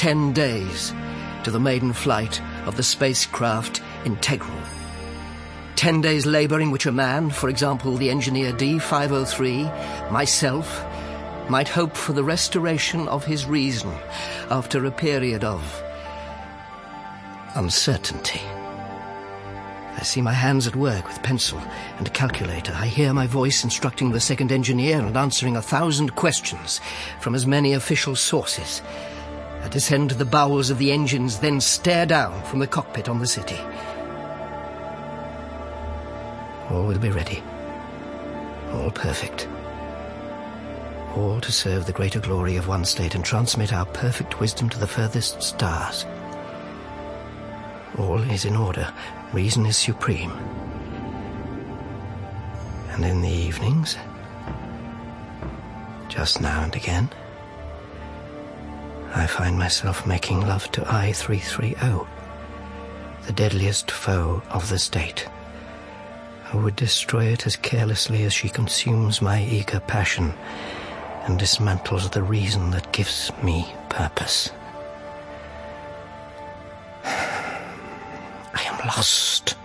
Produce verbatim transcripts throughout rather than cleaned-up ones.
ten days to the maiden flight of the spacecraft Integral. Ten days' labour in which a man, for example the engineer D five oh three, myself, might hope for the restoration of his reason after a period of uncertainty. I see my hands at work with pencil and a calculator. I hear my voice instructing the second engineer and answering a thousand questions from as many official sources. I descend to the bowels of the engines, then stare down from the cockpit on the city. All will be ready. All perfect. All to serve the greater glory of one state and transmit our perfect wisdom to the furthest stars. All is in order. Reason is supreme. And in the evenings, just now and again, I find myself making love to I three thirty, the deadliest foe of the state, who would destroy it as carelessly as she consumes my eager passion and dismantles the reason that gives me purpose. I am lost.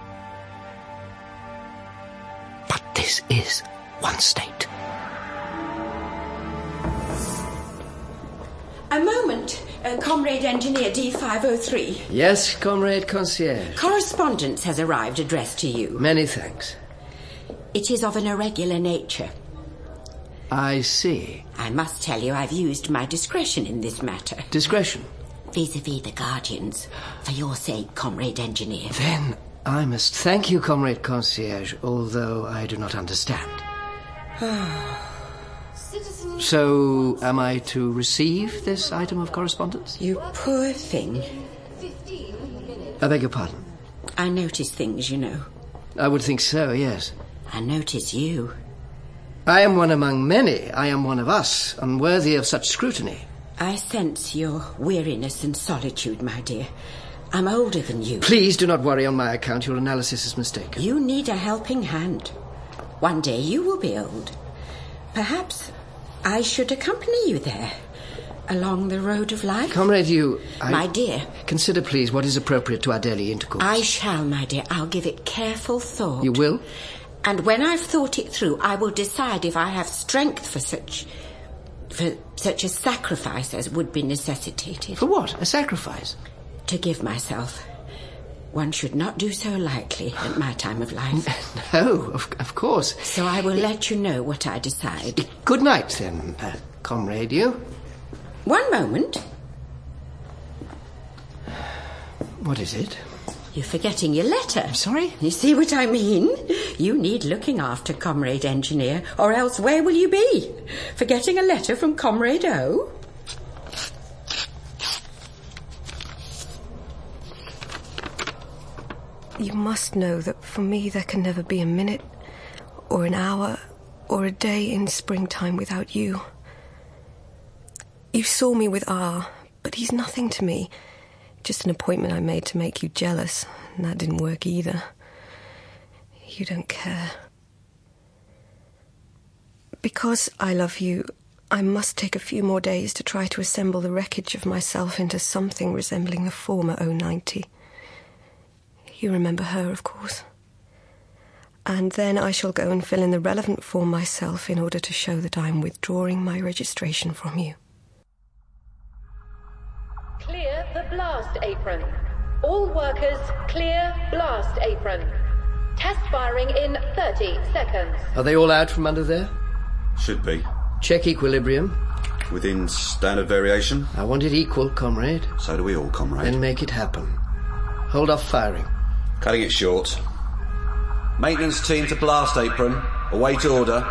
But this is one state. A moment, uh, Comrade Engineer D five oh three. Yes, Comrade Concierge. Correspondence has arrived addressed to you. Many thanks. It is of an irregular nature. I see. I must tell you I've used my discretion in this matter. Discretion? Vis-a-vis the Guardians. For your sake, Comrade Engineer. Then I must thank you, Comrade Concierge, although I do not understand. So, am I to receive this item of correspondence? You poor thing. I beg your pardon? I notice things, you know. I would think so, yes. I notice you. I am one among many. I am one of us, unworthy of such scrutiny. I sense your weariness and solitude, my dear. I'm older than you. Please do not worry on my account. Your analysis is mistaken. You need a helping hand. One day you will be old. Perhaps I should accompany you there, along the road of life. Comrade, you... I... My dear. Consider, please, what is appropriate to our daily intercourse. I shall, my dear. I'll give it careful thought. You will? And when I've thought it through, I will decide if I have strength for such... for such a sacrifice as would be necessitated. For what? A sacrifice? To give myself. One should not do so lightly at my time of life. No, of, of course. So I will let you know what I decide. Good night, then, uh, Comrade, you. One moment. What is it? You're forgetting your letter. I'm sorry? You see what I mean? You need looking after, Comrade Engineer, or else where will you be? Forgetting a letter from Comrade O? You must know that for me there can never be a minute, or an hour, or a day in springtime without you. You saw me with R, but he's nothing to me. Just an appointment I made to make you jealous, and that didn't work either. You don't care. Because I love you, I must take a few more days to try to assemble the wreckage of myself into something resembling the former O ninety. You remember her, of course. And then I shall go and fill in the relevant form myself in order to show that I am withdrawing my registration from you. Clear the blast apron. All workers, clear blast apron. Test firing in thirty seconds. Are they all out from under there? Should be. Check equilibrium. Within standard variation? I want it equal, comrade. So do we all, comrade. Then make it happen. Hold off firing. Cutting it short. Maintenance team to blast apron. Await order.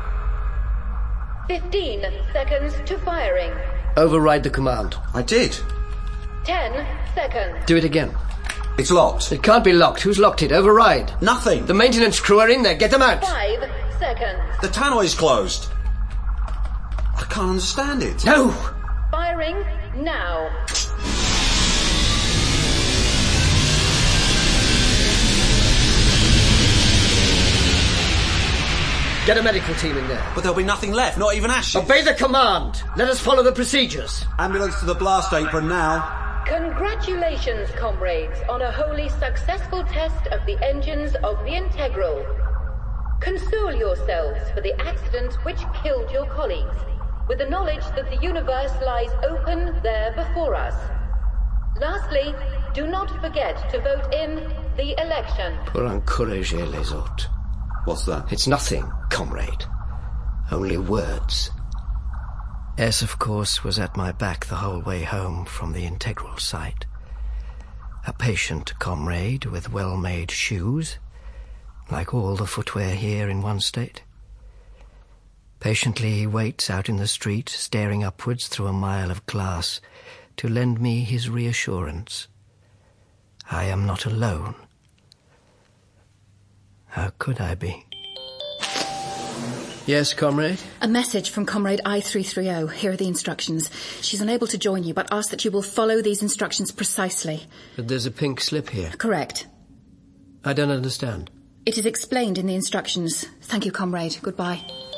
Fifteen seconds to firing. Override the command. I did. Ten seconds. Do it again. It's locked. It can't be locked. Who's locked it? Override. Nothing. The maintenance crew are in there. Get them out. Five seconds. The tannoy's closed. I can't understand it. No. Firing now. Get a medical team in there. But there'll be nothing left, not even ashes. Obey the command. Let us follow the procedures. Ambulance to the blast apron now. Congratulations, comrades, on a wholly successful test of the engines of the Integral. Console yourselves for the accident which killed your colleagues, with the knowledge that the universe lies open there before us. Lastly, do not forget to vote in the election. Pour encourager les autres. What's that? It's nothing, comrade. Only words. S, of course, was at my back the whole way home from the Integral site. A patient comrade with well-made shoes, like all the footwear here in one state. Patiently he waits out in the street, staring upwards through a mile of glass, to lend me his reassurance. I am not alone. How could I be? Yes, comrade? A message from Comrade I three three zero. Here are the instructions. She's unable to join you, but asks that you will follow these instructions precisely. But there's a pink slip here. Correct. I don't understand. It is explained in the instructions. Thank you, Comrade. Goodbye.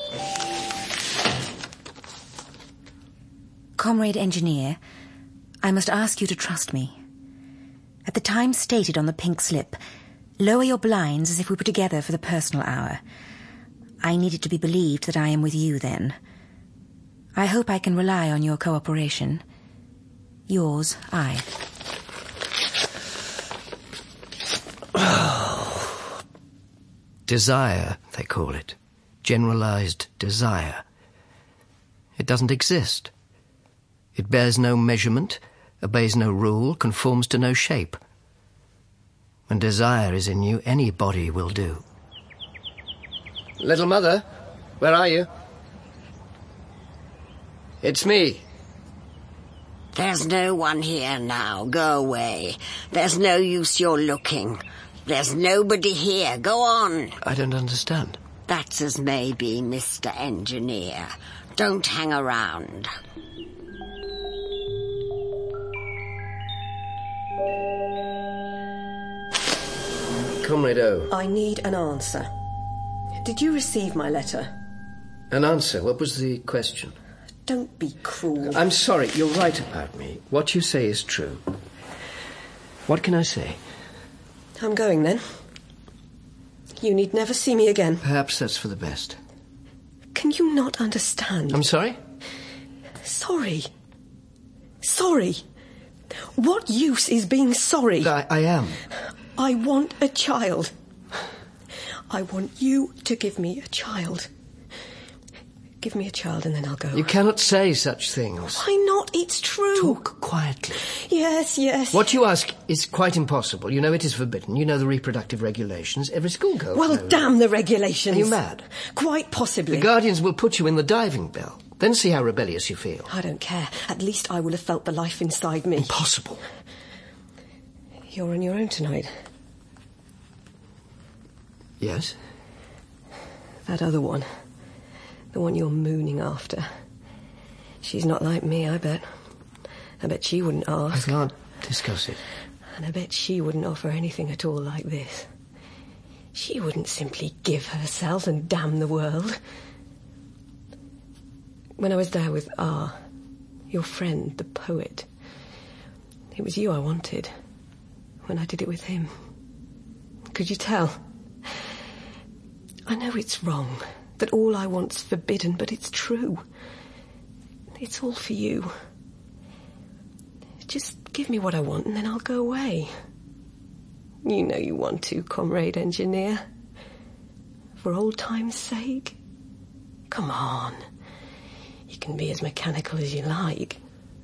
Comrade Engineer, I must ask you to trust me. At the time stated on the pink slip, lower your blinds as if we were together for the personal hour. I need it to be believed that I am with you then. I hope I can rely on your cooperation. Yours, I. Desire, they call it. Generalized desire. It doesn't exist. It bears no measurement, obeys no rule, conforms to no shape. When desire is in you, any body will do. Little mother, where are you? It's me. There's no one here now. Go away. There's no use you're looking. There's nobody here. Go on. I don't understand. That's as may be, Mister Engineer. Don't hang around. Comrade O. I need an answer. Did you receive my letter? An answer? What was the question? Don't be cruel. I'm sorry, you're right about me. What you say is true. What can I say? I'm going then. You need never see me again. Perhaps that's for the best. Can you not understand? I'm sorry? Sorry. Sorry. What use is being sorry? I, I am. I want a child. I want you to give me a child. Give me a child and then I'll go. You cannot say such things. Why not? It's true. Talk quietly. Yes, yes. What you ask is quite impossible. You know it is forbidden. You know the reproductive regulations. Every schoolgirl Well, knows. damn the regulations. Are you mad? Quite possibly. The guardians will put you in the diving bell. Then see how rebellious you feel. I don't care. At least I will have felt the life inside me. Impossible. You're on your own tonight. Yes? That other one. The one you're mooning after. She's not like me, I bet. I bet she wouldn't ask. I can't discuss it. And I bet she wouldn't offer anything at all like this. She wouldn't simply give herself and damn the world. When I was there with R, your friend, the poet, it was you I wanted when I did it with him. Could you tell? I know it's wrong, that all I want's forbidden, but it's true. It's all for you. Just give me what I want and then I'll go away. You know you want to, Comrade Engineer. For old time's sake. Come on. You can be as mechanical as you like.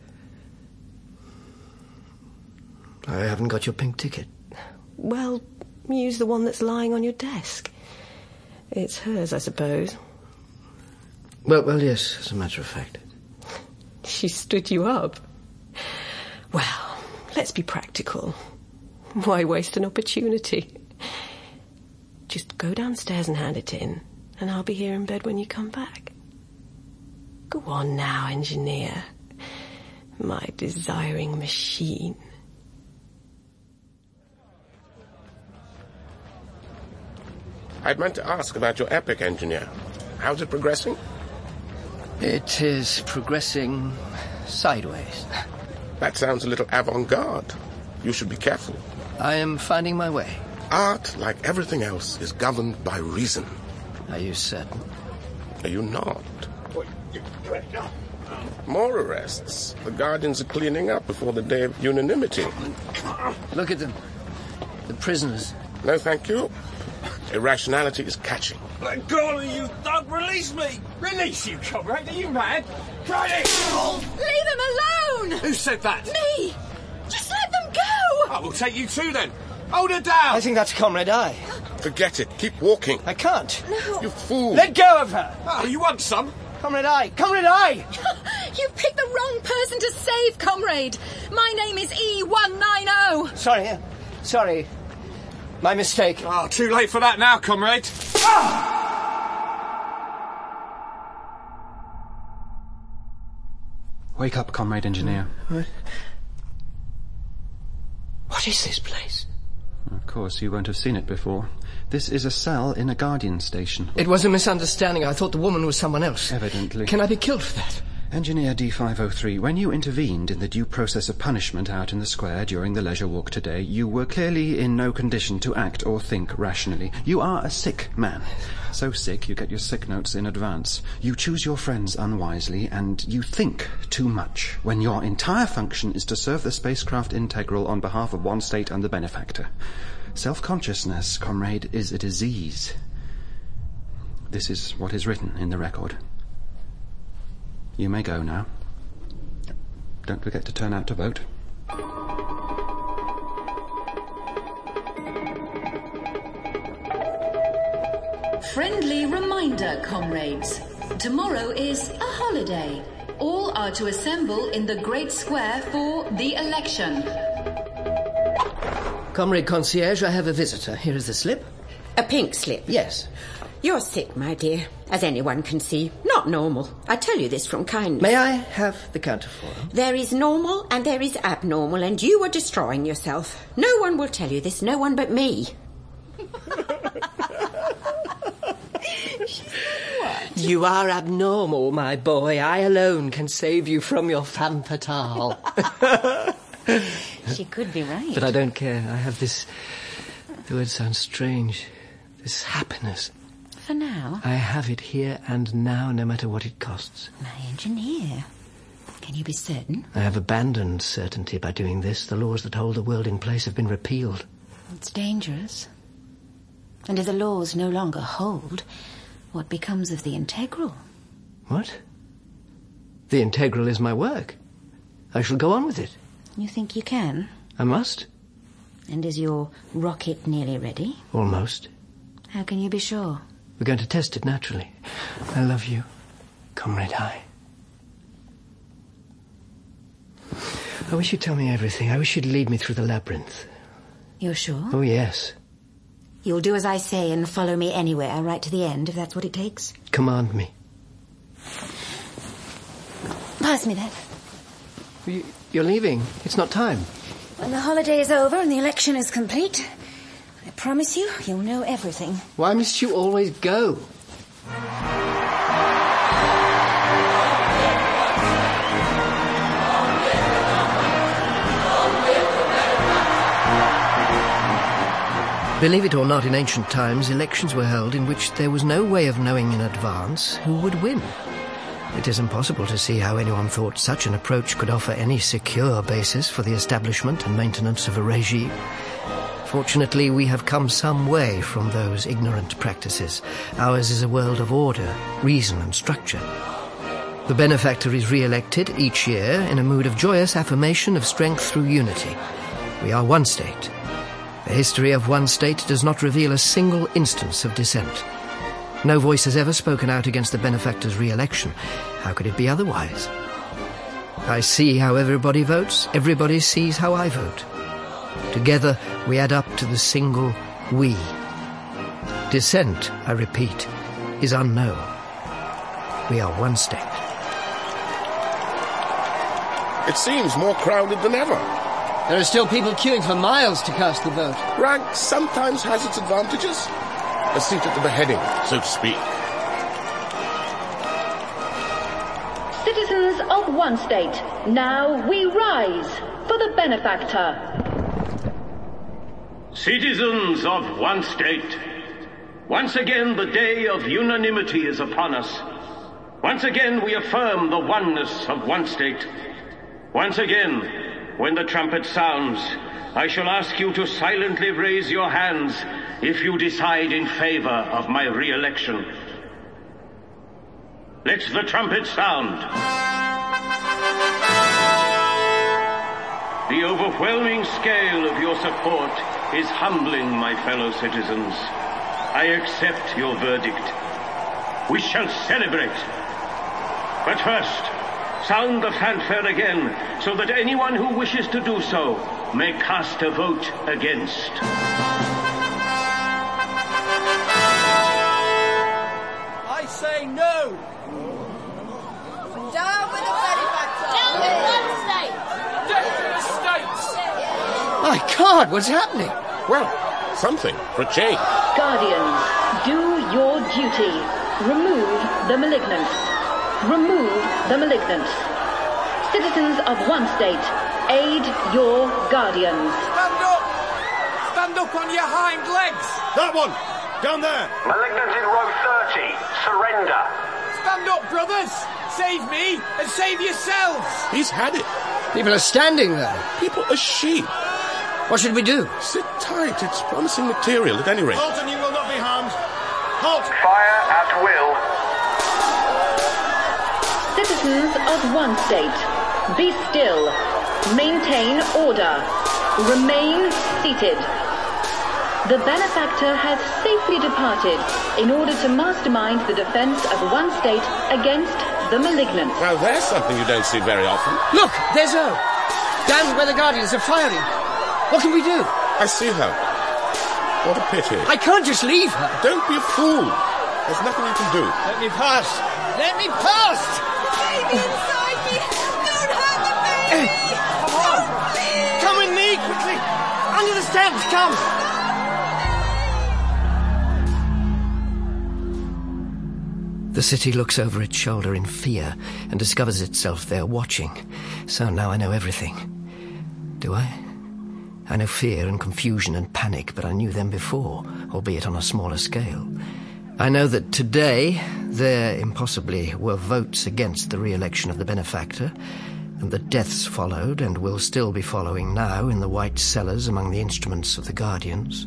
I haven't got your pink ticket. Well, use the one that's lying on your desk. It's hers, I suppose. Well, well, yes, as a matter of fact. She stood you up. Well, let's be practical. Why waste an opportunity? Just go downstairs and hand it in, and I'll be here in bed when you come back. Go on now, Engineer. My desiring machine. I'd meant to ask about your epic, Engineer. How's it progressing? It is progressing sideways. That sounds a little avant-garde. You should be careful. I am finding my way. Art, like everything else, is governed by reason. Are you certain? Are you not? More arrests. The Guardians are cleaning up before the day of unanimity. Look at them. The prisoners. No, thank you. Irrationality is catching. Let go of you thug! Release me! Release you, comrade! Are you mad? Try it! Oh. Leave them alone! Who said that? Me! Just let them go! I will take you too, then. Hold her down! I think that's Comrade I. Forget it. Keep walking. I can't. No. You fool. Let go of her! Oh, you want some? Comrade I! Comrade I! You picked the wrong person to save, comrade! My name is E one ninety! Sorry, uh, sorry. My mistake. Oh, too late for that now, comrade. Ah! Wake up, Comrade Engineer. What? What is this place? Of course, you won't have seen it before. This is a cell in a Guardian station. It was a misunderstanding. I thought the woman was someone else. Evidently. Can I be killed for that? Engineer D five oh three, when you intervened in the due process of punishment out in the square during the leisure walk today, you were clearly in no condition to act or think rationally. You are a sick man. So sick you get your sick notes in advance. You choose your friends unwisely, and you think too much, when your entire function is to serve the spacecraft integral on behalf of one state and the benefactor. Self-consciousness, comrade, is a disease. This is what is written in the record. You may go now. Don't forget to turn out to vote. Friendly reminder, comrades. Tomorrow is a holiday. All are to assemble in the Great Square for the election. Comrade Concierge, I have a visitor. Here is the slip. A pink slip? Yes. You're sick, my dear, as anyone can see. Not normal. I tell you this from kindness. May I have the counterfoil? There is normal and there is abnormal, and you are destroying yourself. No one will tell you this, no one but me. What? You are abnormal, my boy. I alone can save you from your femme fatale. She could be right. But I don't care. I have this... The word sounds strange. This happiness. For now? I have it here and now, no matter what it costs. My engineer. Can you be certain? I have abandoned certainty by doing this. The laws that hold the world in place have been repealed. It's dangerous. And if the laws no longer hold, what becomes of the integral? What? The integral is my work. I shall go on with it. You think you can? I must. And is your rocket nearly ready? Almost. How can you be sure? We're going to test it naturally. I love you, Comrade I. I wish you'd tell me everything. I wish you'd lead me through the labyrinth. You're sure? Oh, yes. You'll do as I say and follow me anywhere, right to the end, if that's what it takes? Command me. Pass me that. You, you're leaving. It's not time. When the holiday is over and the election is complete, I promise you, you'll know everything. Why must you always go? Believe it or not, in ancient times, elections were held in which there was no way of knowing in advance who would win. It is impossible to see how anyone thought such an approach could offer any secure basis for the establishment and maintenance of a regime. Fortunately, we have come some way from those ignorant practices. Ours is a world of order, reason and structure. The benefactor is re-elected each year in a mood of joyous affirmation of strength through unity. We are one state. The history of one state does not reveal a single instance of dissent. No voice has ever spoken out against the benefactor's re-election. How could it be otherwise? I see how everybody votes. Everybody sees how I vote. Together, we add up to the single we. Dissent, I repeat, is unknown. We are one state. It seems more crowded than ever. There are still people queuing for miles to cast the vote. Rank sometimes has its advantages. A seat at the beheading, so to speak. Citizens of one state, now we rise for the benefactor. Citizens of one state, once again the day of unanimity is upon us. Once again we affirm the oneness of one state. Once again, when the trumpet sounds, I shall ask you to silently raise your hands if you decide in favor of my re-election. Let the trumpet sound. The overwhelming scale of your support is humbling, my fellow citizens. I accept your verdict. We shall celebrate. But first, sound the fanfare again, so that anyone who wishes to do so may cast a vote against. I say no! Down with the benefactor! Down with one state! Death to the states! My God, what's happening? Well, something for a change. Guardians, do your duty. Remove the malignants. Remove the malignants. Citizens of one state, aid your guardians. Stand up! Stand up on your hind legs! That one! Down there! Malignant in row thirty, surrender. Stand up, brothers! Save me and save yourselves! He's had it. People are standing there. People are sheep. What should we do? Sit tight. It's promising material at any rate. Halt and you will not be harmed. Halt! Fire at will. Citizens of one state, be still. Maintain order. Remain seated. The benefactor has safely departed in order to mastermind the defense of one state against the malignant. Now there's something you don't see very often. Look, there's her. Down where the Guardians are firing. What can we do? I see her. What a pity. I can't just leave her. Don't be a fool. There's nothing you can do. Let me pass. Let me pass. Baby inside me. Don't hurt the baby. Come on. Come with me, quickly. Under the steps, come. The city looks over its shoulder in fear and discovers itself there watching. So now I know everything. Do I? I know fear and confusion and panic, but I knew them before, albeit on a smaller scale. I know that today there impossibly were votes against the re-election of the benefactor, and that deaths followed and will still be following now in the white cellars among the instruments of the Guardians.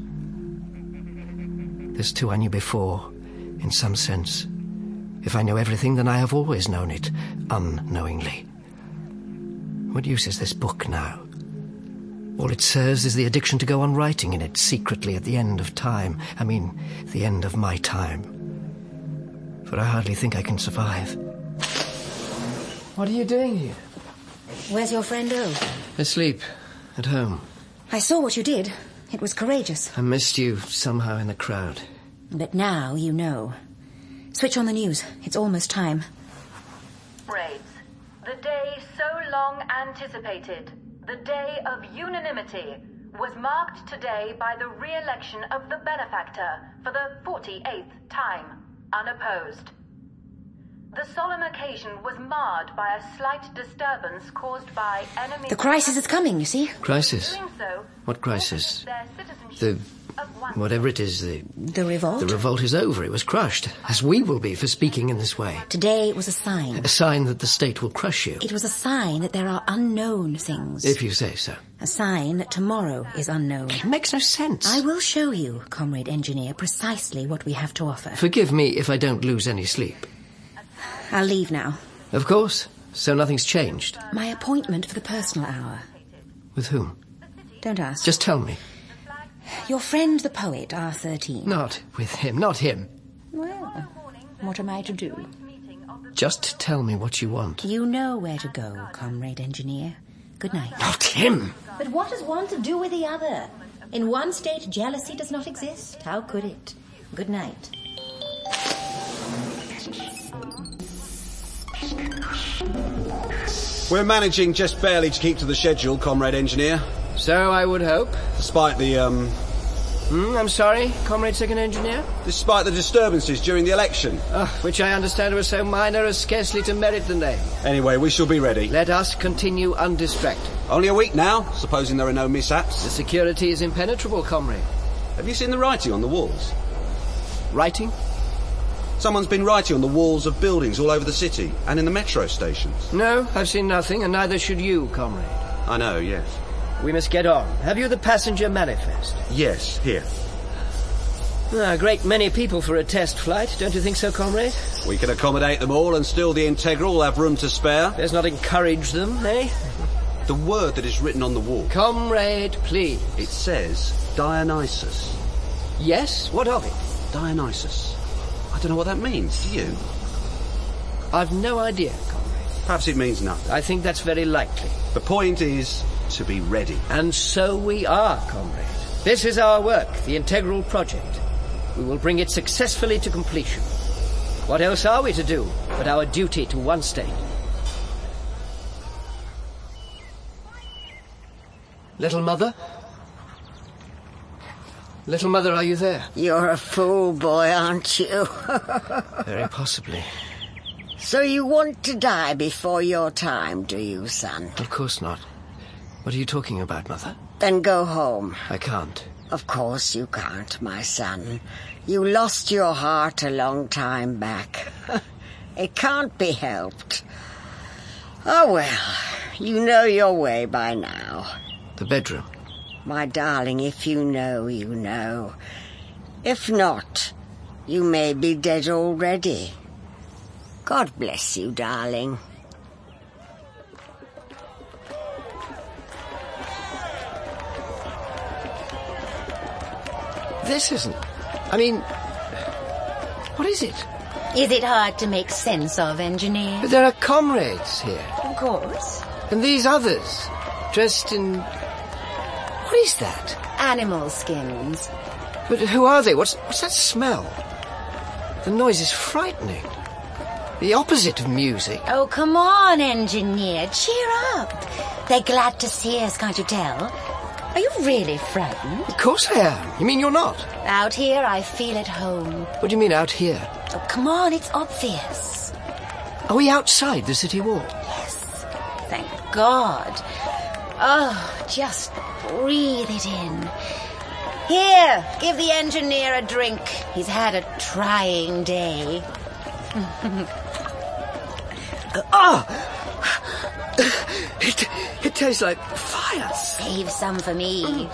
This too I knew before, in some sense. If I know everything, then I have always known it, unknowingly. What use is this book now? All it serves is the addiction to go on writing in it secretly at the end of time. I mean, the end of my time. For I hardly think I can survive. What are you doing here? Where's your friend O? Asleep. At home. I saw what you did. It was courageous. I missed you somehow in the crowd. But now you know. Switch on the news. It's almost time. Braids. The day so long anticipated, the day of unanimity, was marked today by the re-election of the benefactor for the forty-eighth time, unopposed. The solemn occasion was marred by a slight disturbance caused by enemy... The crisis is coming, you see. Crisis? So, what crisis? The... whatever it is, the... The revolt? The revolt is over. It was crushed, as we will be for speaking in this way. Today it was a sign. A sign that the state will crush you. It was a sign that there are unknown things. If you say so. A sign that tomorrow is unknown. It makes no sense. I will show you, Comrade Engineer, precisely what we have to offer. Forgive me if I don't lose any sleep. I'll leave now. Of course. So nothing's changed. My appointment for the personal hour. With whom? Don't ask. Just tell me. Your friend the poet, R thirteen. Not with him, not him. Well, what am I to do? Just tell me what you want. You know where to go, Comrade Engineer. Good night. Not him! But what has one to do with the other? In one state, jealousy does not exist. How could it? Good night. We're managing just barely to keep to the schedule, Comrade Engineer. So I would hope. Despite the, um, Hmm, I'm sorry, Comrade Second Engineer? Despite the disturbances during the election. Uh, which I understand were so minor as scarcely to merit the name. Anyway, we shall be ready. Let us continue undistracted. Only a week now, supposing there are no mishaps. The security is impenetrable, comrade. Have you seen the writing on the walls? Writing? Someone's been writing on the walls of buildings all over the city and in the metro stations. No, I've seen nothing, and neither should you, comrade. I know, yes. We must get on. Have you the passenger manifest? Yes, here. Ah, a great many people for a test flight, don't you think so, comrade? We can accommodate them all, and still the Integral will have room to spare. Let's not encourage them, eh? The word that is written on the wall. Comrade, please. It says Dionysus. Yes? What of it? Dionysus. I don't know what that means, do you? I've no idea, comrade. Perhaps it means nothing. I think that's very likely. The point is to be ready. And so we are, comrade. This is our work, the Integral Project. We will bring it successfully to completion. What else are we to do but our duty to one state? Little Mother? Little Mother, are you there? You're a fool, boy, aren't you? Very possibly. So you want to die before your time, do you, son? Of course not. What are you talking about, Mother? Then go home. I can't. Of course you can't, my son. You lost your heart a long time back. It can't be helped. Oh, well, you know your way by now. The bedroom. My darling, if you know, you know. If not, you may be dead already. God bless you, darling. This isn't... I mean... What is it? Is it hard to make sense of, Engineer? But there are comrades here. Of course. And these others, dressed in... What is that? Animal skins. But who are they? What's, what's that smell? The noise is frightening. The opposite of music. Oh, come on, Engineer. Cheer up. They're glad to see us, can't you tell? Are you really frightened? Of course I am. You mean you're not? Out here, I feel at home. What do you mean, out here? Oh, come on, it's obvious. Are we outside the city wall? Yes. Thank God. Oh, just breathe it in. Here, give the engineer a drink. He's had a trying day. Ah! It, it tastes like fire. Save some for me. Mm.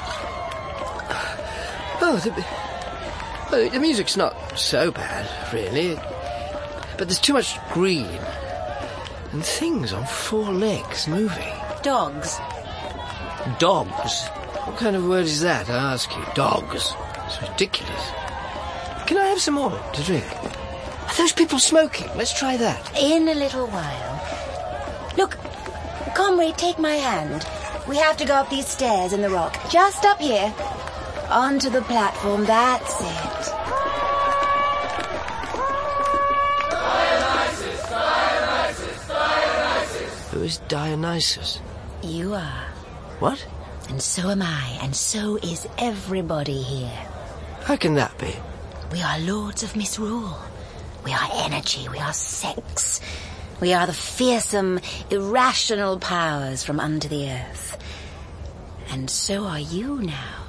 Oh, the, well, the music's not so bad, really. But there's too much green. And things on four legs moving. Dogs. Dogs? What kind of word is that, I ask you? Dogs. It's ridiculous. Can I have some more to drink? Are those people smoking? Let's try that. In a little while. Look, comrade, take my hand. We have to go up these stairs in the rock. Just up here. Onto the platform, that's it. Dionysus, Dionysus, Dionysus. Who is Dionysus? You are. What? And so am I, and so is everybody here. How can that be? We are lords of misrule. We are energy, we are sex. We are the fearsome, irrational powers from under the earth. And so are you now.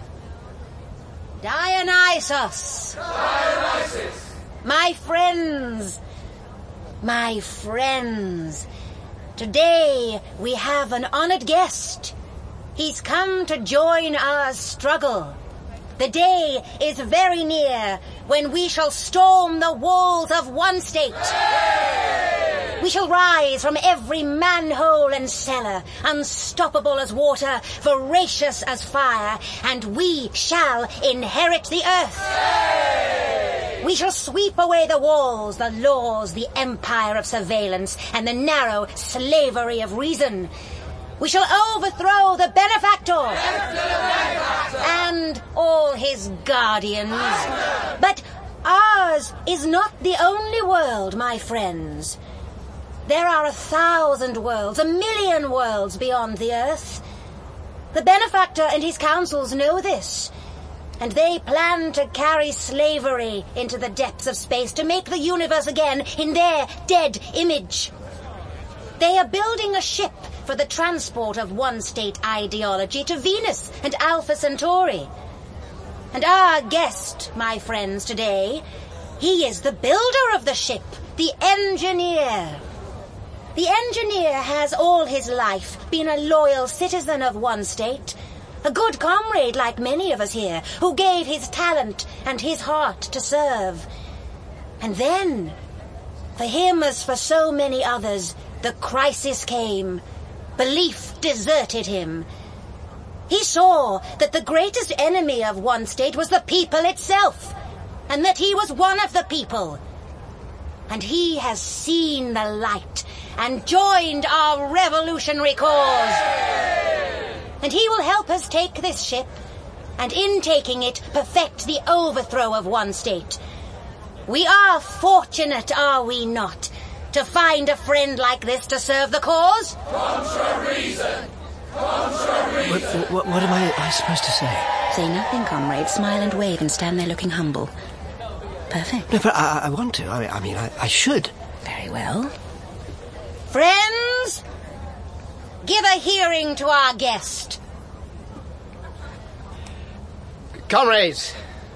Dionysus! Dionysus! My friends! My friends! Today we have an honored guest. He's come to join our struggle. The day is very near when we shall storm the walls of one state. Hey! We shall rise from every manhole and cellar, unstoppable as water, voracious as fire, and we shall inherit the earth. Hey! We shall sweep away the walls, the laws, the empire of surveillance, and the narrow slavery of reason. We shall overthrow the benefactor and all his guardians. But ours is not the only world, my friends. There are a thousand worlds, a million worlds beyond the earth. The benefactor and his councils know this. and they plan to carry slavery into the depths of space to make the universe again in their dead image. They are building a ship for the transport of one-state ideology to Venus and Alpha Centauri. And our guest, my friends, today, he is the builder of the ship, the engineer. The engineer has all his life been a loyal citizen of one state, a good comrade like many of us here, who gave his talent and his heart to serve. And then, for him as for so many others, the crisis came. Belief deserted him. He saw that the greatest enemy of one state was the people itself, and that he was one of the people. And he has seen the light and joined our revolutionary cause. And he will help us take this ship, and in taking it, perfect the overthrow of one state. We are fortunate, are we not, to find a friend like this to serve the cause? Contra reason! Contra reason! What, what, what am I, I supposed to say? Say nothing, comrade. Smile and wave and stand there looking humble. Perfect. No, but I, I want to. I, I mean, I, I should. Very well. Friends, give a hearing to our guest. Comrades,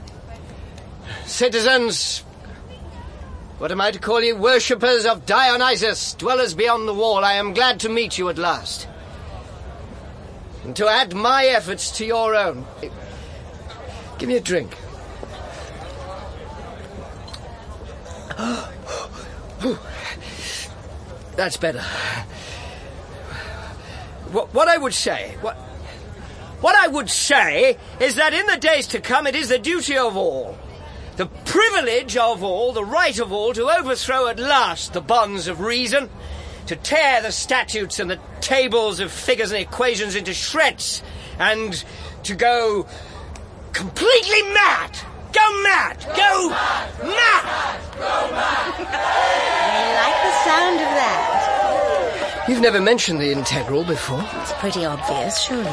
citizens, what am I to call you? Worshippers of Dionysus, dwellers beyond the wall, I am glad to meet you at last. And to add my efforts to your own. Give me a drink. That's better. What, what I would say... What, what I would say is that in the days to come it is the duty of all, the privilege of all, the right of all, to overthrow at last the bonds of reason, to tear the statutes and the tables of figures and equations into shreds, and to go completely mad. Go mad! Go mad! Mad! Go mad! I like the sound of that. You've never mentioned the integral before. It's pretty obvious, surely.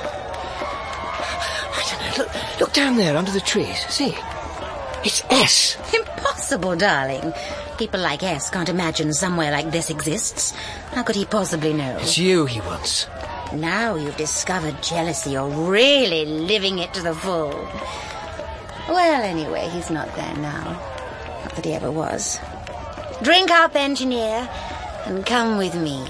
I don't know. Look, look down there under the trees. See? It's S. Impossible, darling. People like S can't imagine somewhere like this exists. How could he possibly know? It's you he wants. Now you've discovered jealousy. You're really living it to the full. Well, anyway, he's not there now. Not that he ever was. Drink up, engineer, and come with me.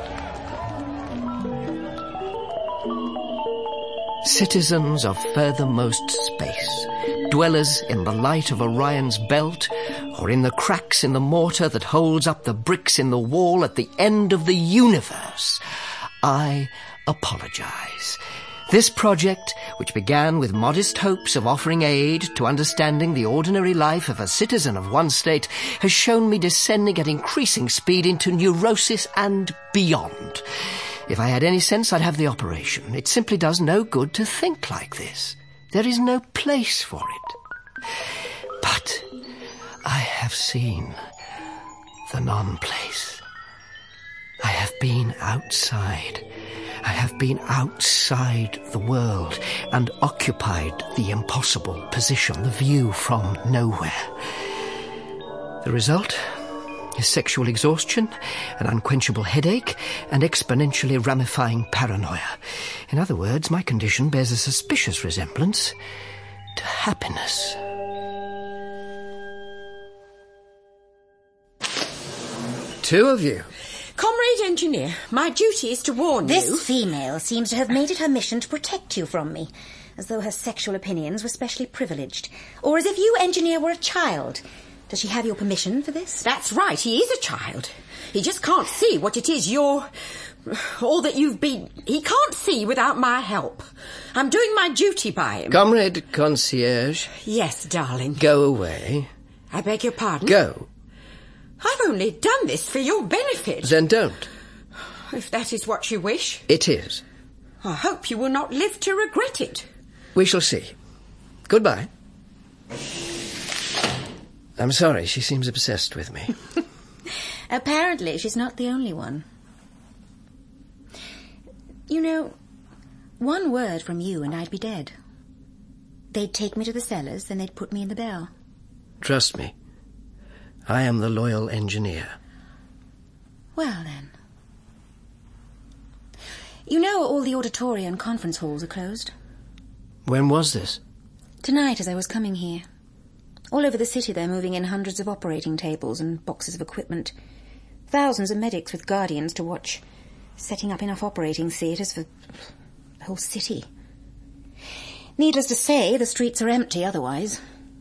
Citizens of furthermost space, dwellers in the light of Orion's belt, or in the cracks in the mortar that holds up the bricks in the wall at the end of the universe, I apologize. This project, which began with modest hopes of offering aid to understanding the ordinary life of a citizen of one state, has shown me descending at increasing speed into neurosis and beyond. If I had any sense, I'd have the operation. It simply does no good to think like this. There is no place for it. But I have seen the non-place. I have been outside. I have been outside the world and occupied the impossible position, the view from nowhere. The result is sexual exhaustion, an unquenchable headache, and exponentially ramifying paranoia. In other words, my condition bears a suspicious resemblance to happiness. Two of you. Comrade Engineer, my duty is to warn this you... This female seems to have made it her mission to protect you from me, as though her sexual opinions were specially privileged. Or as if you, Engineer, were a child. Does she have your permission for this? That's right, he is a child. He just can't see what it is you're... all that you've been... He can't see without my help. I'm doing my duty by him. Comrade Concierge. Yes, darling. Go away. I beg your pardon? Go. I've only done this for your benefit. Then don't. If that is what you wish. It is. I hope you will not live to regret it. We shall see. Goodbye. I'm sorry, she seems obsessed with me. Apparently, she's not the only one. You know, one word from you and I'd be dead. They'd take me to the cellars, then they'd put me in the bell. Trust me. I am the loyal engineer. Well, then. You know all the auditorium and conference halls are closed? When was this? Tonight, as I was coming here. All over the city they're moving in hundreds of operating tables and boxes of equipment. Thousands of medics with guardians to watch, setting up enough operating theatres for the whole city. Needless to say, the streets are empty otherwise.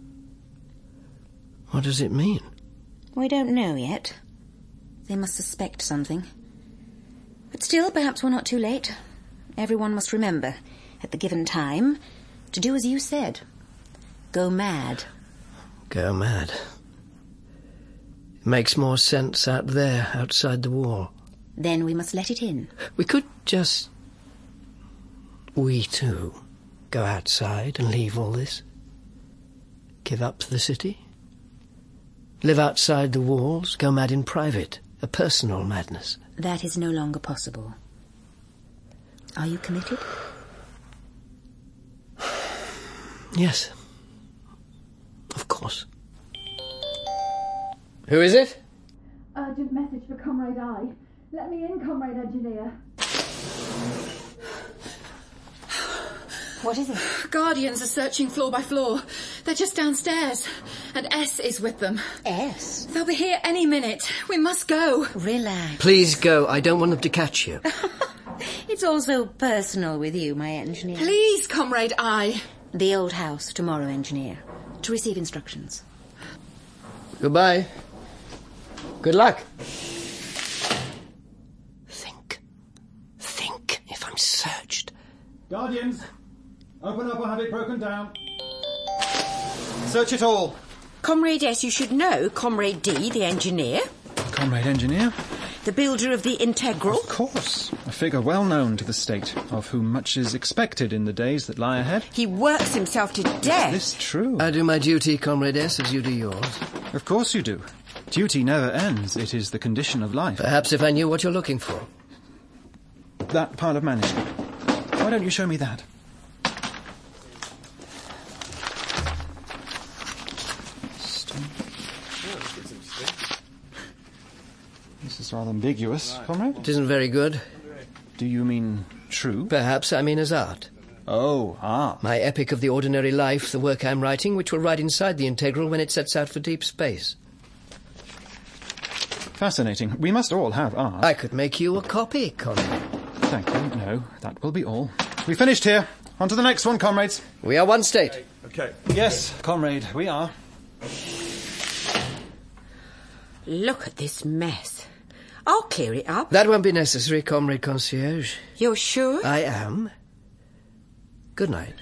What does it mean? We don't know yet. They must suspect something. But still, perhaps we're not too late. Everyone must remember, at the given time, to do as you said. Go mad. Go mad. It makes more sense out there, outside the wall. Then we must let it in. We could just... We too go outside and leave all this. Give up the city. Live outside the walls, go mad in private. A personal madness. That is no longer possible. Are you committed? Yes. Of course. Who is it? Urgent message for Comrade I. Let me in, Comrade Engineer. What is it? Guardians are searching floor by floor. They're just downstairs. And S is with them. S? They'll be here any minute. We must go. Relax. Please go. I don't want them to catch you. It's all so personal with you, my engineer. Please, Comrade I. The old house tomorrow, engineer. To receive instructions. Goodbye. Good luck. Think. Think if I'm searched. Guardians, open up or have it broken down. Search it all. Comrade S, you should know Comrade D, the engineer. Comrade Engineer? The builder of the Integral. Of course. A figure well known to the state, of whom much is expected in the days that lie ahead. He works himself to death. Is this true? I do my duty, Comrade S, as you do yours. Of course you do. Duty never ends. It is the condition of life. Perhaps if I knew what you're looking for. That pile of manuscript. Why don't you show me that? This is rather ambiguous, Comrade. It isn't very good. Do you mean true? Perhaps I mean as art. Oh, art. My epic of the ordinary life, the work I'm writing, which will ride inside the Integral when it sets out for deep space. Fascinating. We must all have art. I could make you a copy, Conrad. Thank you. No, that will be all. We finished here. On to the next one, comrades. We are one state. Okay. Yes, comrade, we are. Look at this mess. I'll clear it up. That won't be necessary, Comrade Concierge. You're sure? I am. Good night.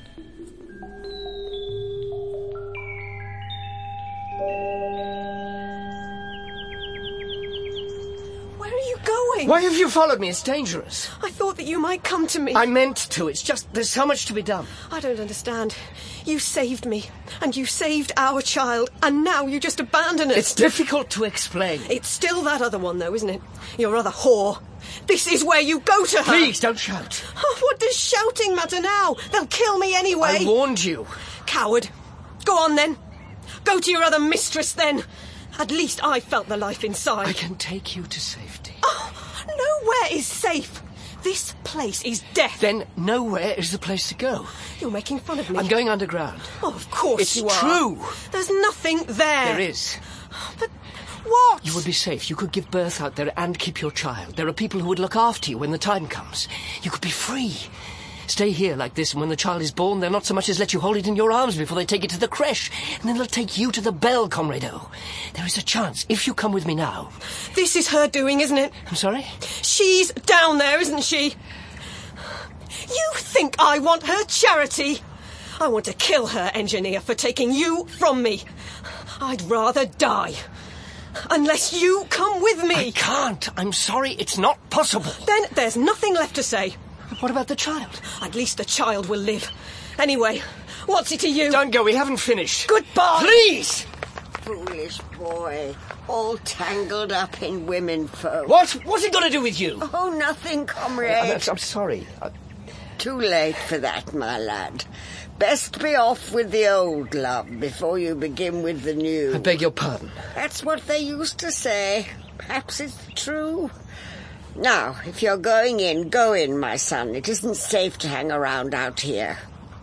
Where are you going? Why have you followed me? It's dangerous. I thought that you might come to me. I meant to. It's just there's so much to be done. I don't understand. You saved me, and you saved our child, and now you just abandon us. It's difficult to explain. It's still that other one, though, isn't it? Your other whore. This is where you go to her. Please, don't shout. Oh, what does shouting matter now? They'll kill me anyway. I warned you. Coward. Go on, then. Go to your other mistress, then. At least I felt the life inside. I can take you to safety. Oh, nowhere is safe. This place is death. Then nowhere is the place to go. You're making fun of me. I'm going underground. Oh, of course it's you are. It's true. There's nothing there. There is. But what? You would be safe. You could give birth out there and keep your child. There are people who would look after you when the time comes. You could be free. Stay here like this, and when the child is born, they'll not so much as let you hold it in your arms before they take it to the creche. And then they'll take you to the bell, Comrade O. There is a chance, if you come with me now. This is her doing, isn't it? I'm sorry? She's down there, isn't she? You think I want her charity? I want to kill her, engineer, for taking you from me. I'd rather die. Unless you come with me. I can't. I'm sorry. It's not possible. Then there's nothing left to say. What about the child? At least the child will live. Anyway, what's it to you? Don't go. We haven't finished. Goodbye. Please! Foolish boy. All tangled up in women folk. What? What's it got to do with you? Oh, nothing, comrade. I'm, I'm sorry. I... Too late for that, my lad. Best be off with the old love before you begin with the new. I beg your pardon. That's what they used to say. Perhaps it's true. Now, if you're going in, go in, my son. It isn't safe to hang around out here.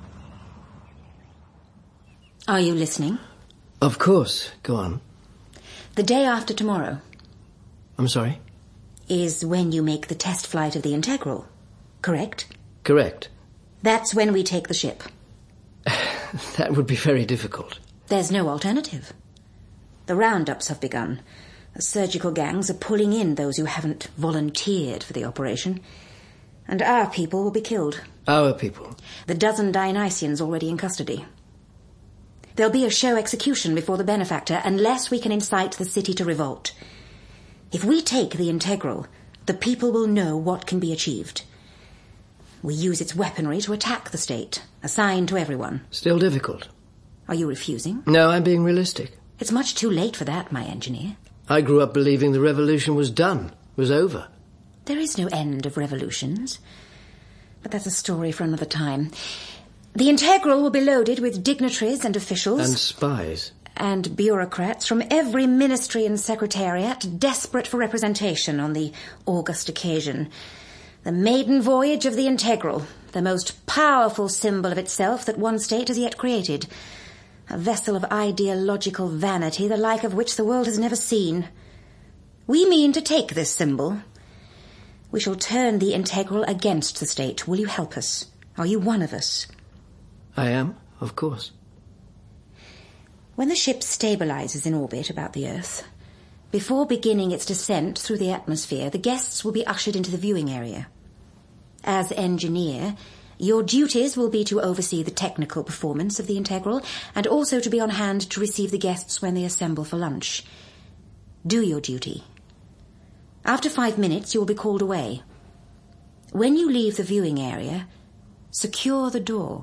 Are you listening? Of course. Go on. The day after tomorrow. I'm sorry? Is when you make the test flight of the Integral, correct? Correct. That's when we take the ship. That would be very difficult. There's no alternative. The roundups have begun. The surgical gangs are pulling in those who haven't volunteered for the operation. And our people will be killed. Our people? The dozen Dionysians already in custody. There'll be a show execution before the benefactor unless we can incite the city to revolt. If we take the Integral, the people will know what can be achieved. We use its weaponry to attack the state, assigned to everyone. Still difficult. Are you refusing? No, I'm being realistic. It's much too late for that, my engineer. I grew up believing the revolution was done, was over. There is no end of revolutions. But that's a story for another time. The Integral will be loaded with dignitaries and officials. And spies. And bureaucrats from every ministry and secretariat, desperate for representation on the august occasion. The maiden voyage of the Integral, the most powerful symbol of itself that one state has yet created. A vessel of ideological vanity, the like of which the world has never seen. We mean to take this symbol. We shall turn the Integral against the state. Will you help us? Are you one of us? I am, of course. When the ship stabilizes in orbit about the Earth, before beginning its descent through the atmosphere, the guests will be ushered into the viewing area. As engineer, your duties will be to oversee the technical performance of the Integral and also to be on hand to receive the guests when they assemble for lunch. Do your duty. After five minutes, you will be called away. When you leave the viewing area, secure the door.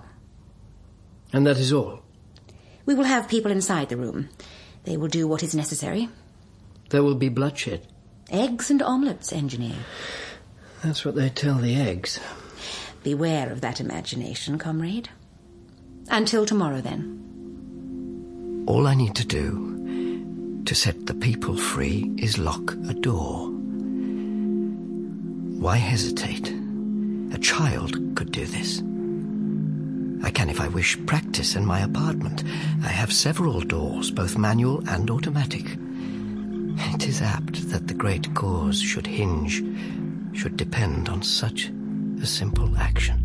And that is all? We will have people inside the room. They will do what is necessary. There will be bloodshed. Eggs and omelettes, engineer. That's what they tell the eggs. Beware of that imagination, comrade. Until tomorrow, then. All I need to do to set the people free is lock a door. Why hesitate? A child could do this. I can, if I wish, practice in my apartment. I have several doors, both manual and automatic. It is apt that the great cause should hinge, should depend on such a simple action.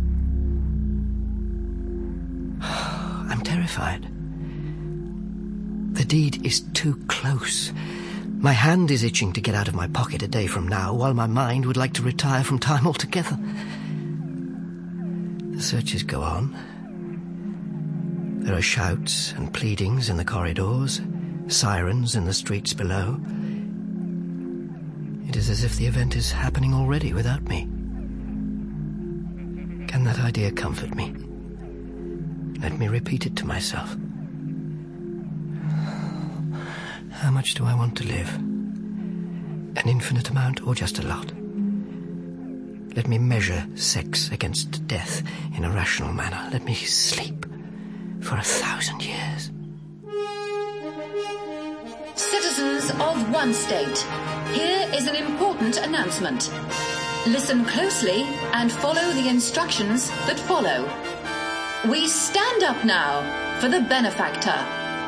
I'm terrified. The deed is too close. My hand is itching to get out of my pocket a day from now, while my mind would like to retire from time altogether. The searches go on. There are shouts and pleadings in the corridors, sirens in the streets below. It is as if the event is happening already without me. Can that idea comfort me? Let me repeat it to myself. How much do I want to live? An infinite amount or just a lot? Let me measure sex against death in a rational manner. Let me sleep for a thousand years. Citizens of one state, here is an important announcement. Listen closely and follow the instructions that follow. We stand up now for the benefactor.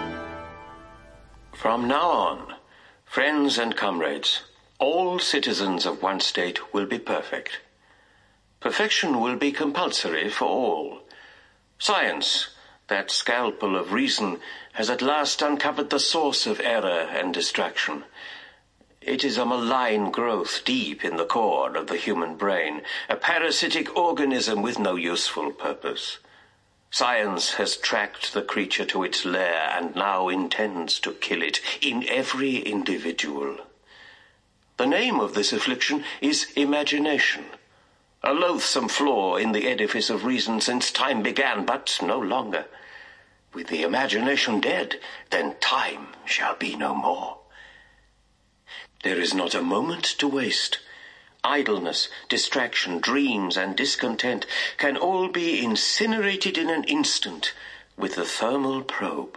From now on, friends and comrades, all citizens of one state will be perfect. Perfection will be compulsory for all. Science, that scalpel of reason, has at last uncovered the source of error and distraction. It is a malign growth deep in the core of the human brain, a parasitic organism with no useful purpose. Science has tracked the creature to its lair and now intends to kill it in every individual. The name of this affliction is imagination, a loathsome flaw in the edifice of reason since time began, but no longer. With the imagination dead, then time shall be no more. There is not a moment to waste. idleness, distraction, dreams, and discontent can all be incinerated in an instant with the thermal probe.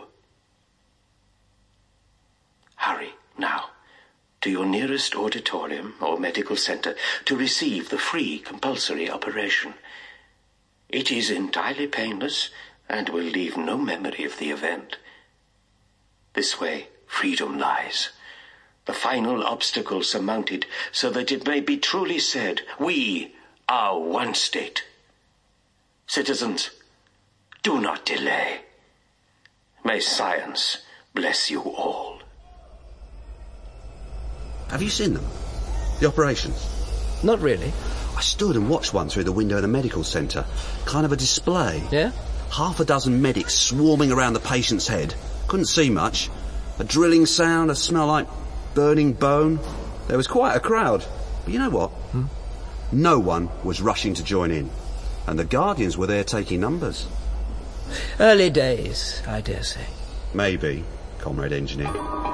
Hurry, now, to your nearest auditorium or medical center to receive the free compulsory operation. It is entirely painless and will leave no memory of the event. This way, freedom lies. The final obstacle surmounted so that it may be truly said, we are one state. Citizens, do not delay. May science bless you all. Have you seen them? The operations? Not really. I stood and watched one through the window of the medical centre. Kind of a display. Yeah? Half a dozen medics swarming around the patient's head. Couldn't see much. A drilling sound, a smell like burning bone. There was quite a crowd. But you know what? Hmm? No one was rushing to join in. And the Guardians were there taking numbers. Early days, I dare say. Maybe, Comrade Engineer.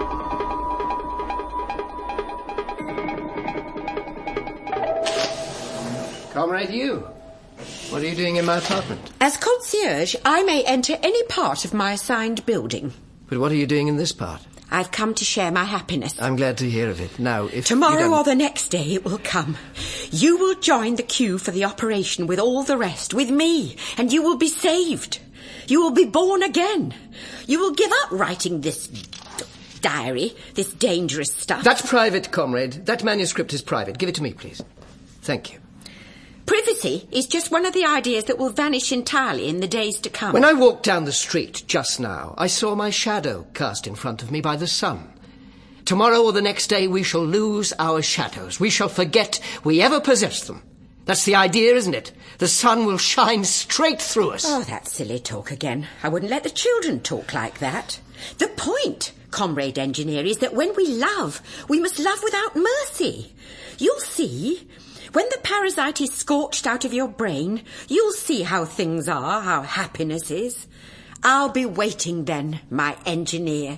Comrade, you. What are you doing in my apartment? As concierge, I may enter any part of my assigned building. But what are you doing in this part? I've come to share my happiness. I'm glad to hear of it. Now, if Tomorrow you don't... or the next day it will come. You will join the queue for the operation with all the rest, with me, and you will be saved. You will be born again. You will give up writing this diary, this dangerous stuff. That's private, comrade. That manuscript is private. Give it to me, please. Thank you. Privacy is just one of the ideas that will vanish entirely in the days to come. When I walked down the street just now, I saw my shadow cast in front of me by the sun. Tomorrow or the next day we shall lose our shadows. We shall forget we ever possessed them. That's the idea, isn't it? The sun will shine straight through us. Oh, that's silly talk again. I wouldn't let the children talk like that. The point, Comrade Engineer, is that when we love, we must love without mercy. You'll see... When the parasite is scorched out of your brain, you'll see how things are, how happiness is. I'll be waiting then, my engineer.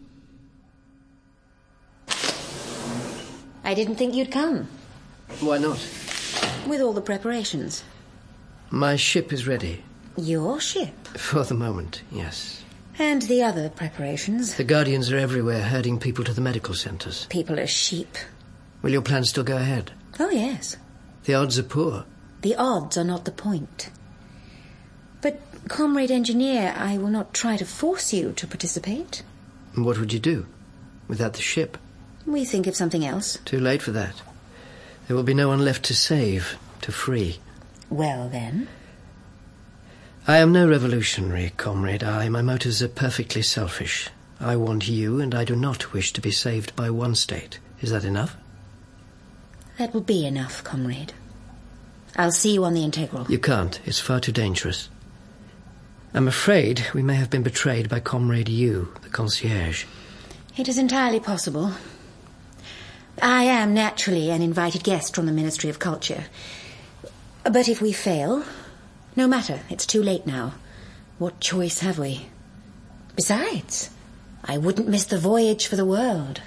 I didn't think you'd come. Why not? With all the preparations. My ship is ready. Your ship? For the moment, yes. And the other preparations? The Guardians are everywhere, herding people to the medical centres. People are sheep. Will your plans still go ahead? Oh, yes. The odds are poor. The odds are not the point. But, Comrade Engineer, I will not try to force you to participate. And what would you do without the ship? We think of something else. Too late for that. There will be no one left to save, to free. Well, then? I am no revolutionary, Comrade. I, my motives are perfectly selfish. I want you, and I do not wish to be saved by one state. Is that enough? That will be enough, Comrade. I'll see you on the Integral. You can't. It's far too dangerous. I'm afraid we may have been betrayed by Comrade Yu, the concierge. It is entirely possible. I am naturally an invited guest from the Ministry of Culture. But if we fail, no matter, it's too late now. What choice have we? Besides, I wouldn't miss the voyage for the world.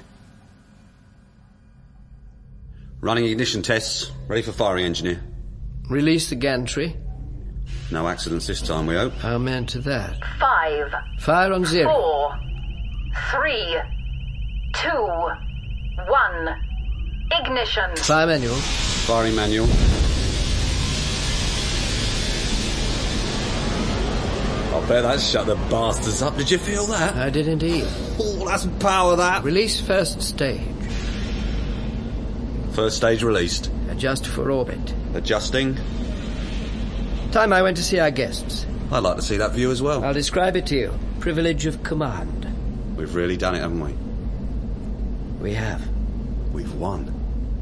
Running ignition tests. Ready for firing, Engineer. Release the gantry. No accidents this time, we hope. Amen to that. Five. Fire on zero. Four. Three. Two. One. Ignition. Fire manual. Firing manual. I bet that shut the bastards up. Did you feel that? I did indeed. Oh, that's power, that. Release first stage. First stage released. Adjust for orbit. Adjusting. Time I went to see our guests. I'd like to see that view as well. I'll describe it to you. Privilege of command. We've really done it, haven't we? We have. We've won.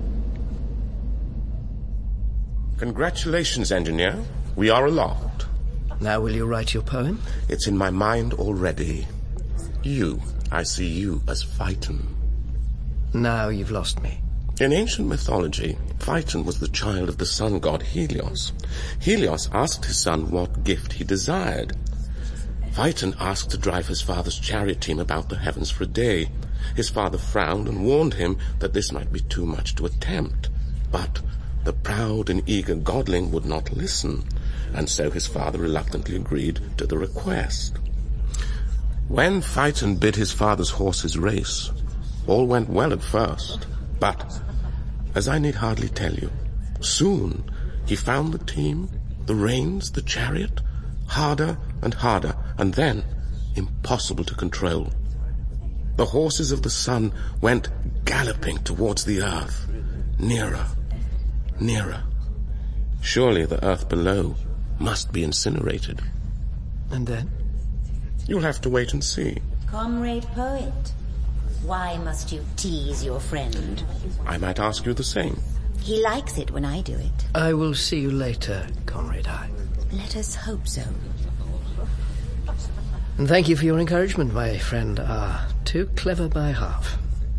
Congratulations, Engineer. We are aloft. Now will you write your poem? It's in my mind already. You, I see you as Phaeton. Now you've lost me. In ancient mythology, Phaeton was the child of the sun god Helios. Helios asked his son what gift he desired. Phaeton asked to drive his father's chariot team about the heavens for a day. His father frowned and warned him that this might be too much to attempt. But the proud and eager godling would not listen, and so his father reluctantly agreed to the request. When Phaeton bid his father's horses race, all went well at first, but, as I need hardly tell you, soon he found the team, the reins, the chariot, harder and harder, and then impossible to control. The horses of the sun went galloping towards the earth, nearer, nearer. Surely the earth below must be incinerated. And then? You'll have to wait and see. Comrade Poet, why must you tease your friend? I might ask you the same. He likes it when I do it. I will see you later, Comrade I. Let us hope so. And thank you for your encouragement, my friend R. Too clever by half.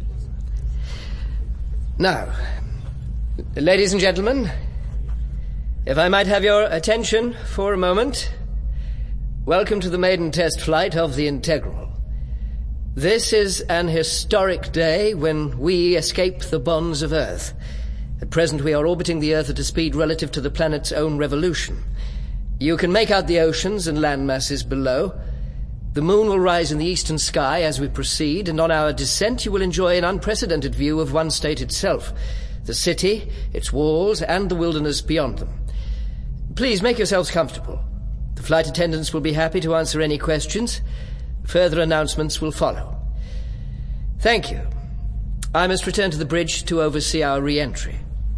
Now, ladies and gentlemen, if I might have your attention for a moment. Welcome to the maiden test flight of the Integral. This is an historic day when we escape the bonds of Earth. At present we are orbiting the Earth at a speed relative to the planet's own revolution. You can make out the oceans and land masses below. The moon will rise in the eastern sky as we proceed, and on our descent you will enjoy an unprecedented view of One State itself, the city, its walls, and the wilderness beyond them. Please make yourselves comfortable. The flight attendants will be happy to answer any questions. Further announcements will follow. Thank you. I must return to the bridge to oversee our re-entry.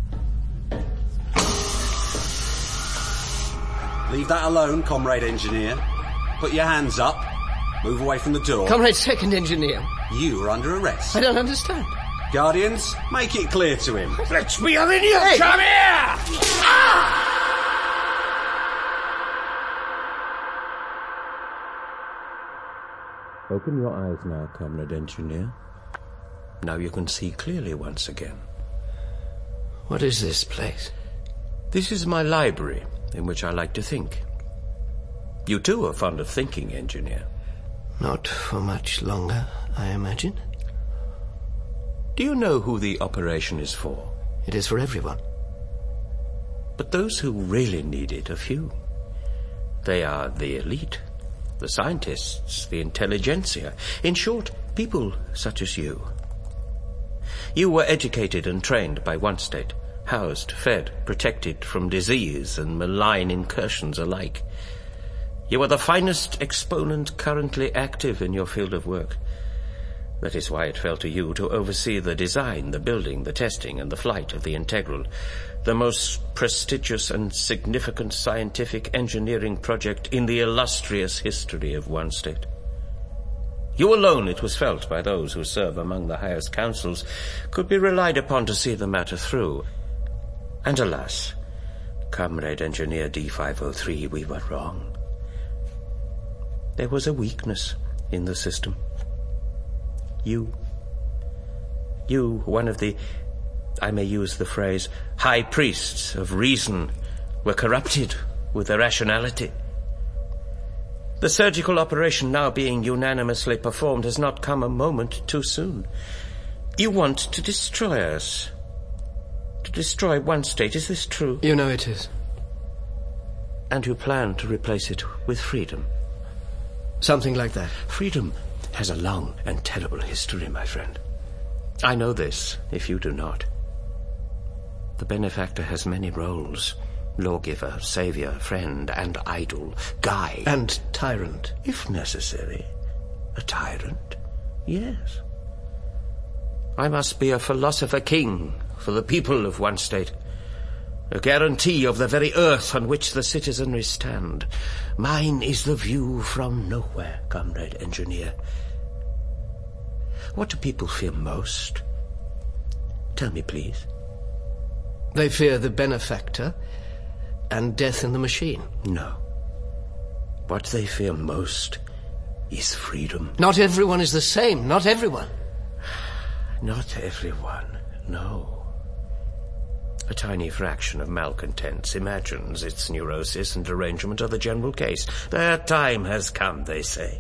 Leave that alone, Comrade Engineer. Put your hands up. Move away from the door. Comrade Second Engineer. You are under arrest. I don't understand. Guardians, make it clear to him. Let me have in here! Hey. Come here! Ah! Open your eyes now, Comrade Engineer. Now you can see clearly once again. What is this place? This is my library, in which I like to think. You too are fond of thinking, Engineer. Not for much longer, I imagine. Do you know who the operation is for? It is for everyone. But those who really need it are few. They are the elite, the scientists, the intelligentsia. In short, people such as you. You were educated and trained by One State, housed, fed, protected from disease and malign incursions alike. You are the finest exponent currently active in your field of work. That is why it fell to you to oversee the design, the building, the testing, and the flight of the Integral, the most prestigious and significant scientific engineering project in the illustrious history of One State. You alone, it was felt by those who serve among the highest councils, could be relied upon to see the matter through. And alas, Comrade Engineer D five oh three, we were wrong. There was a weakness in the system. You, you, one of the, I may use the phrase, high priests of reason, were corrupted with irrationality. The surgical operation now being unanimously performed has not come a moment too soon. You want to destroy us. To destroy One State, is this true? You know it is. And you plan to replace it with freedom? Something like that. Freedom has a long and terrible history, my friend. I know this, if you do not. The benefactor has many roles. Lawgiver, savior, friend, and idol, guide. And tyrant. If necessary. A tyrant? Yes. I must be a philosopher king for the people of One State. A guarantee of the very earth on which the citizenry stand. Mine is the view from nowhere, Comrade Engineer. What do people fear most? Tell me, please. They fear the benefactor and death in the machine. No. What they fear most is freedom. Not everyone is the same. Not everyone. Not everyone, no. A tiny fraction of malcontents imagines its neurosis and derangement are the general case. Their time has come, they say.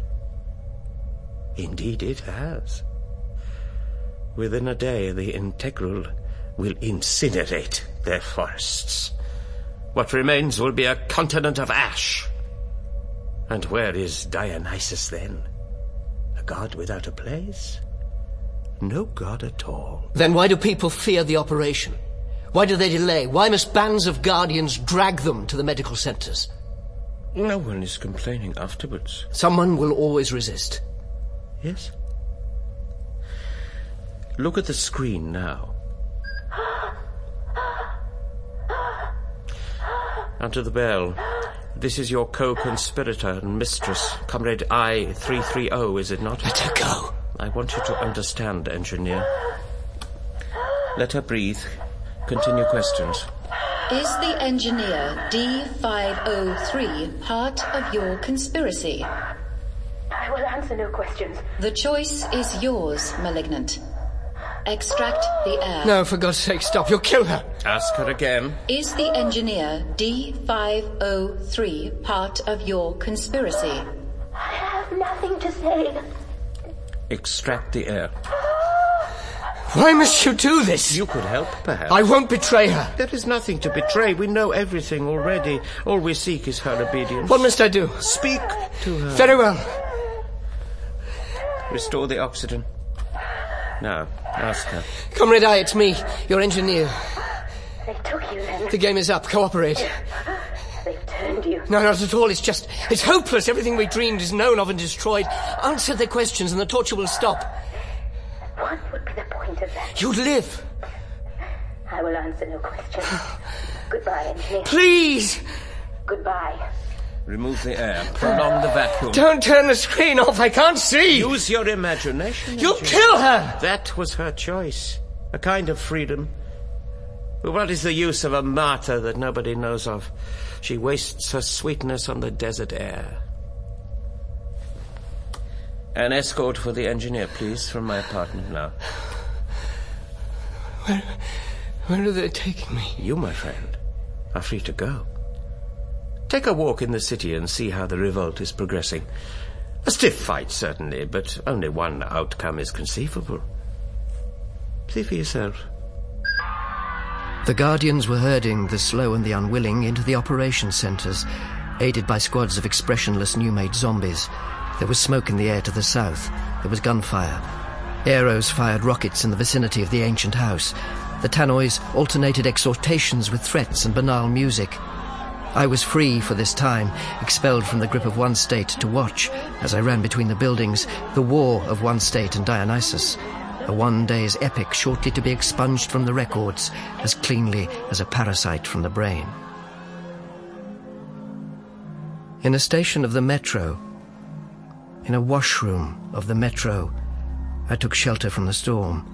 Indeed it has. Within a day, the Integral will incinerate their forests. What remains will be a continent of ash. And where is Dionysus then? A god without a place? No god at all. Then why do people fear the operation? Why do they delay? Why must bands of guardians drag them to the medical centres? No one is complaining afterwards. Someone will always resist. Yes. Look at the screen now. And to the bell. This is your co-conspirator and mistress, Comrade I three three zero, is it not? Let her go. I want you to understand, engineer. Let her breathe. Continue questions. Is the engineer D five oh three part of your conspiracy? I will answer no questions. The choice is yours, Malignant. Extract the air. No, for God's sake, stop. You'll kill her. Ask her again. Is the engineer D five oh three part of your conspiracy? I have nothing to say. Extract the air. Why must you do this? You could help, perhaps. I won't betray her. There is nothing to betray. We know everything already. All we seek is her obedience. What must I do? Speak to her. Very well. Restore the oxygen. Now, ask her. Comrade I, it's me, your engineer. They took you then. The game is up. Cooperate. They've turned you. No, not at all. It's just... It's hopeless. Everything we dreamed is known of and destroyed. Answer their questions and the torture will stop. What would be the point of that? You'd live. I will answer no questions. Goodbye, engineer. Please! Goodbye. Remove the air. Prolong the vacuum. Don't turn the screen off. I can't see. Use your imagination. You'll kill her. That was her choice. A kind of freedom. But what is the use of a martyr that nobody knows of? She wastes her sweetness on the desert air. An escort for the engineer, please, from my apartment now. Where, where are they taking me? You, my friend, are free to go. Take a walk in the city and see how the revolt is progressing. A stiff fight, certainly, but only one outcome is conceivable. See for yourself. The Guardians were herding the slow and the unwilling into the operation centres, aided by squads of expressionless new-made zombies. There was smoke in the air to the south. There was gunfire. Aeros fired rockets in the vicinity of the ancient house. The tannoys alternated exhortations with threats and banal music. I was free for this time, expelled from the grip of one state to watch, as I ran between the buildings, the war of one state and Dionysus. A one-day's epic shortly to be expunged from the records as cleanly as a parasite from the brain. In a station of the metro, in a washroom of the metro, I took shelter from the storm.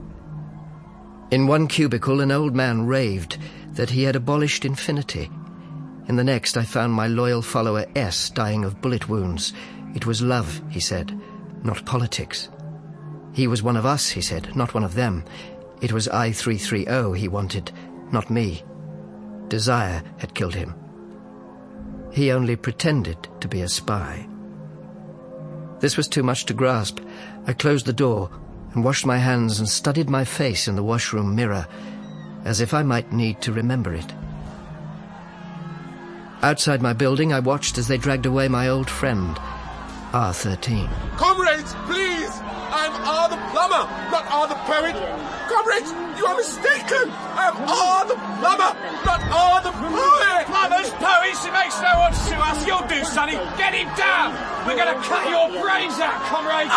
In one cubicle, an old man raved that he had abolished infinity. In the next, I found my loyal follower S dying of bullet wounds. It was love, he said, not politics. He was one of us, he said, not one of them. It was I three three zero he wanted, not me. Desire had killed him. He only pretended to be a spy. This was too much to grasp. I closed the door and washed my hands and studied my face in the washroom mirror, as if I might need to remember it. Outside my building, I watched as they dragged away my old friend, R thirteen. Comrades, please! I'm R the plumber, not R the poet. Comrades, you are mistaken. I'm R the plumber, not R the poet. Plumbers, poets, it makes no odds to us. You'll do, Sonny. Get him down. We're going to cut your brains out, comrades.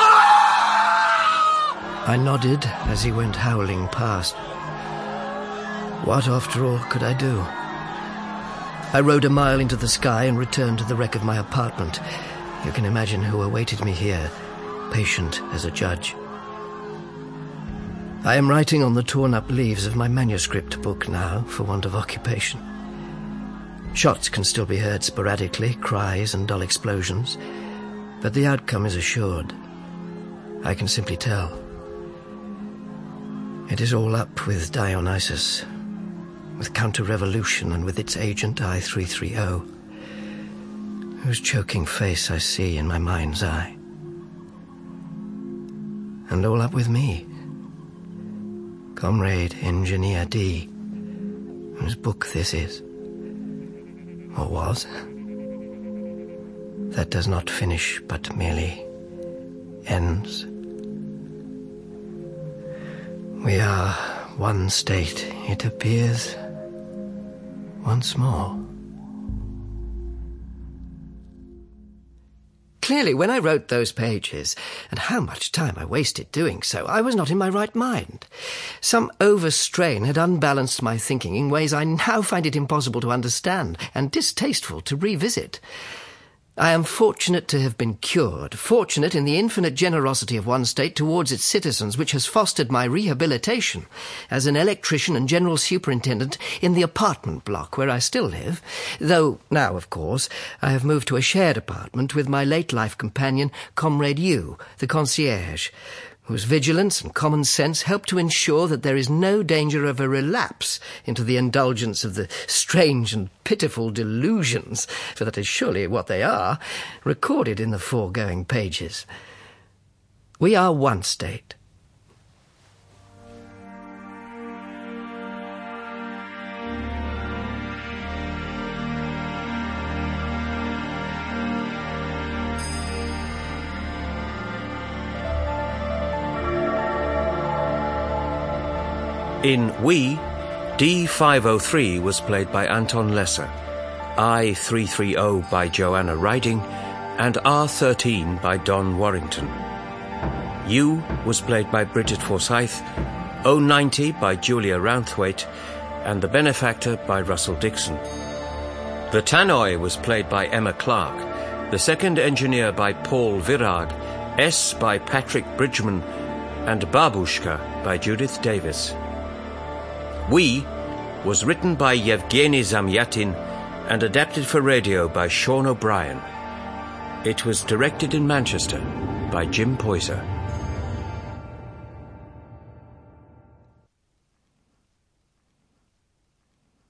Ah! I nodded as he went howling past. What, after all, could I do? I rode a mile into the sky and returned to the wreck of my apartment. You can imagine who awaited me here, patient as a judge. I am writing on the torn-up leaves of my manuscript book now, for want of occupation. Shots can still be heard sporadically, cries and dull explosions, but the outcome is assured. I can simply tell. It is all up with Dionysus, with counter-revolution and with its agent I three three zero, whose choking face I see in my mind's eye. And all up with me, Comrade Engineer D, whose book this is, or was. That does not finish, but merely ends. We are one state, it appears, once more. Clearly, when I wrote those pages, and how much time I wasted doing so, I was not in my right mind. Some overstrain had unbalanced my thinking in ways I now find it impossible to understand and distasteful to revisit. I am fortunate to have been cured, fortunate in the infinite generosity of one state towards its citizens, which has fostered my rehabilitation as an electrician and general superintendent in the apartment block where I still live, though now, of course, I have moved to a shared apartment with my late-life companion, Comrade U, the concierge, whose vigilance and common sense help to ensure that there is no danger of a relapse into the indulgence of the strange and pitiful delusions, for that is surely what they are, recorded in the foregoing pages. We are one state. In We, D five oh three was played by Anton Lesser, I three thirty by Joanna Riding, and R thirteen by Don Warrington. U was played by Bridget Forsyth, O ninety by Julia Rounthwaite, and The Benefactor by Russell Dixon. The Tannoy was played by Emma Clark, the second engineer by Paul Virag, S by Patrick Bridgman, and Babushka by Judith Davis. We was written by Yevgeny Zamyatin and adapted for radio by Sean O'Brien. It was directed in Manchester by Jim Poyser.